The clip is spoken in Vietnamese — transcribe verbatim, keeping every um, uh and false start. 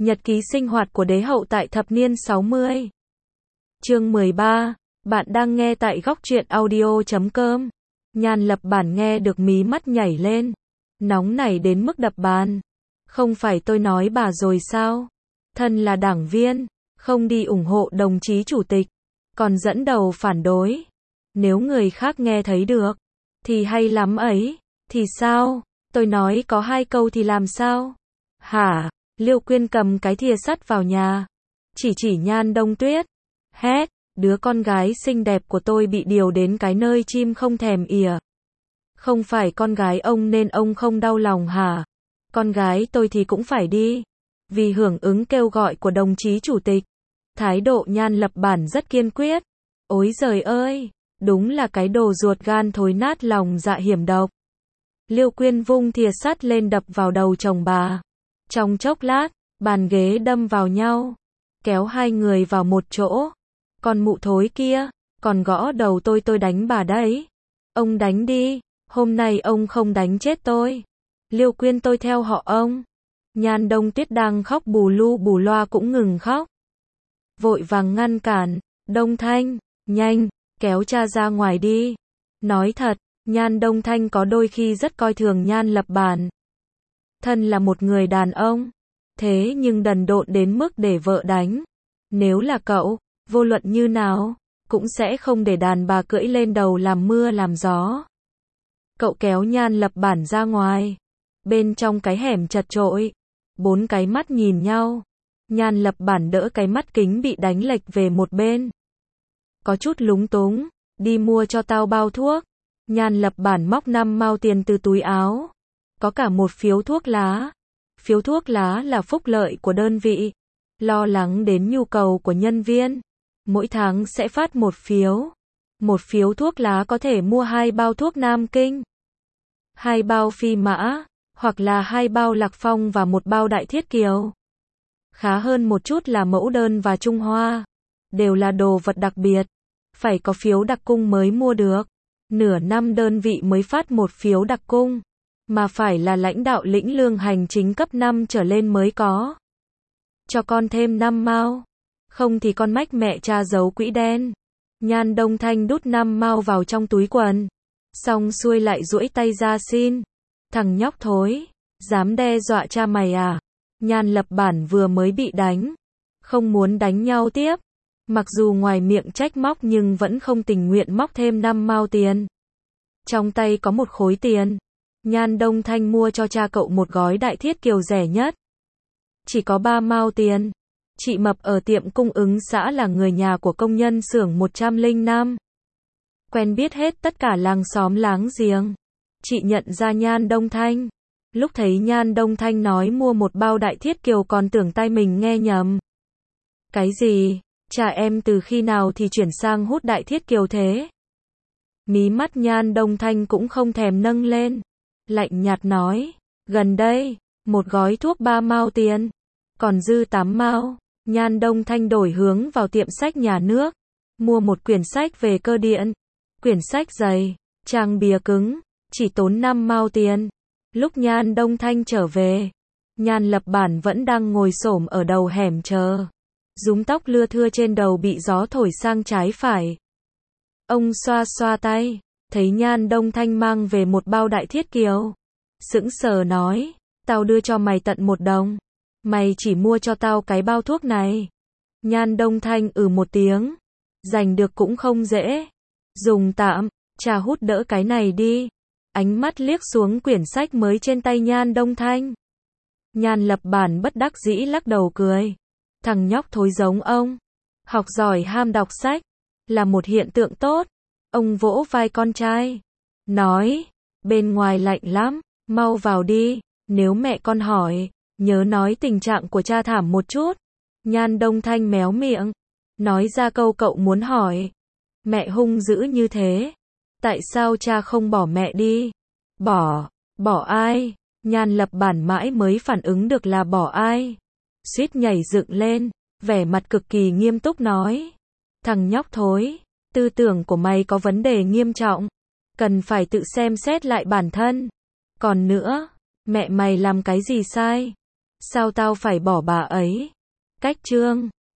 Nhật ký sinh hoạt của đế hậu tại thập niên sáu mươi. Chương mười ba. Bạn đang nghe tại góc truyện audio chấm com. Nhan Lập Bản nghe được mí mắt nhảy lên. Nóng nảy đến mức đập bàn. Không phải tôi nói bà rồi sao? Thân là đảng viên, không đi ủng hộ đồng chí chủ tịch, còn dẫn đầu phản đối. Nếu người khác nghe thấy được, thì hay lắm ấy. Thì sao? Tôi nói có hai câu thì làm sao? Hả? Liêu Quyên cầm cái thìa sắt vào nhà, chỉ chỉ Nhan Đông Tuyết, hét, đứa con gái xinh đẹp của tôi bị điều đến cái nơi chim không thèm ỉa. Không phải con gái ông nên ông không đau lòng hả? Con gái tôi thì cũng phải đi, vì hưởng ứng kêu gọi của đồng chí chủ tịch. Thái độ Nhan Lập Bản rất kiên quyết. Ối giời ơi, đúng là cái đồ ruột gan thối nát lòng dạ hiểm độc. Liêu Quyên vung thìa sắt lên đập vào đầu chồng bà. Trong chốc lát, bàn ghế đâm vào nhau, kéo hai người vào một chỗ. Con mụ thối kia, còn gõ đầu tôi tôi đánh bà đấy. Ông đánh đi, hôm nay ông không đánh chết tôi. Liêu Quyên tôi theo họ ông. Nhan Đông Tuyết đang khóc bù lu bù loa cũng ngừng khóc. Vội vàng ngăn cản, Đông Thanh, nhanh, kéo cha ra ngoài đi. Nói thật, Nhan Đông Thanh có đôi khi rất coi thường Nhan Lập Bản. Thân là một người đàn ông, thế nhưng đần độn đến mức để vợ đánh. Nếu là cậu, vô luận như nào, cũng sẽ không để đàn bà cưỡi lên đầu làm mưa làm gió. Cậu kéo Nhan Lập Bản ra ngoài. Bên trong cái hẻm chật chội, bốn cái mắt nhìn nhau. Nhan Lập Bản đỡ cái mắt kính bị đánh lệch về một bên. Có chút lúng túng, đi mua cho tao bao thuốc. Nhan Lập Bản móc năm mao tiền từ túi áo. Có cả một phiếu thuốc lá. Phiếu thuốc lá là phúc lợi của đơn vị. Lo lắng đến nhu cầu của nhân viên. Mỗi tháng sẽ phát một phiếu. Một phiếu thuốc lá có thể mua hai bao thuốc Nam Kinh, hai bao Phi Mã, hoặc là hai bao Lạc Phong và một bao Đại Thiết Kiều. Khá hơn một chút là Mẫu Đơn và Trung Hoa. Đều là đồ vật đặc biệt. Phải có phiếu đặc cung mới mua được. Nửa năm đơn vị mới phát một phiếu đặc cung. Mà phải là lãnh đạo lĩnh lương hành chính cấp năm trở lên mới có. Cho con thêm năm mao. Không thì con mách mẹ cha giấu quỹ đen. Nhan Đông Thanh đút năm mao vào trong túi quần. Xong xuôi lại duỗi tay ra xin. Thằng nhóc thối, dám đe dọa cha mày à? Nhan Lập Bản vừa mới bị đánh. Không muốn đánh nhau tiếp. Mặc dù ngoài miệng trách móc nhưng vẫn không tình nguyện móc thêm năm mao tiền. Trong tay có một khối tiền. Nhan Đông Thanh mua cho cha cậu một gói Đại Thiết Kiều rẻ nhất. Chỉ có ba mao tiền. Chị Mập ở tiệm cung ứng xã là người nhà của công nhân xưởng một trăm lẻ năm. Quen biết hết tất cả làng xóm láng giềng. Chị nhận ra Nhan Đông Thanh. Lúc thấy Nhan Đông Thanh nói mua một bao Đại Thiết Kiều còn tưởng tay mình nghe nhầm. Cái gì? Cha em từ khi nào thì chuyển sang hút Đại Thiết Kiều thế? Mí mắt Nhan Đông Thanh cũng không thèm nâng lên. Lạnh nhạt nói, gần đây, một gói thuốc ba mao tiền, còn dư tám mao. Nhan Đông Thanh đổi hướng vào tiệm sách nhà nước, mua một quyển sách về cơ điện. Quyển sách dày, trang bìa cứng, chỉ tốn năm mao tiền. Lúc Nhan Đông Thanh trở về, Nhan Lập Bản vẫn đang ngồi xổm ở đầu hẻm chờ. Rúm tóc lưa thưa trên đầu bị gió thổi sang trái phải. Ông xoa xoa tay, thấy Nhan Đông Thanh mang về một bao Đại Thiết Kiều. Sững sờ nói, tao đưa cho mày tận một đồng. Mày chỉ mua cho tao cái bao thuốc này. Nhan Đông Thanh ừ một tiếng. Giành được cũng không dễ. Dùng tạm, cha hút đỡ cái này đi. Ánh mắt liếc xuống quyển sách mới trên tay Nhan Đông Thanh. Nhan Lập Bản bất đắc dĩ lắc đầu cười. Thằng nhóc thối giống ông. Học giỏi ham đọc sách. Là một hiện tượng tốt. Ông vỗ vai con trai. Nói, bên ngoài lạnh lắm, mau vào đi. Nếu mẹ con hỏi, nhớ nói tình trạng của cha thảm một chút. Nhan Đông Thanh méo miệng. Nói ra câu cậu muốn hỏi. Mẹ hung dữ như thế. Tại sao cha không bỏ mẹ đi? Bỏ, bỏ ai? Nhan Lập Bản mãi mới phản ứng được là bỏ ai. Suýt nhảy dựng lên, vẻ mặt cực kỳ nghiêm túc nói. Thằng nhóc thối, tư tưởng của mày có vấn đề nghiêm trọng. Cần phải tự xem xét lại bản thân. Còn nữa, mẹ mày làm cái gì sai? Sao tao phải bỏ bà ấy? Cách chương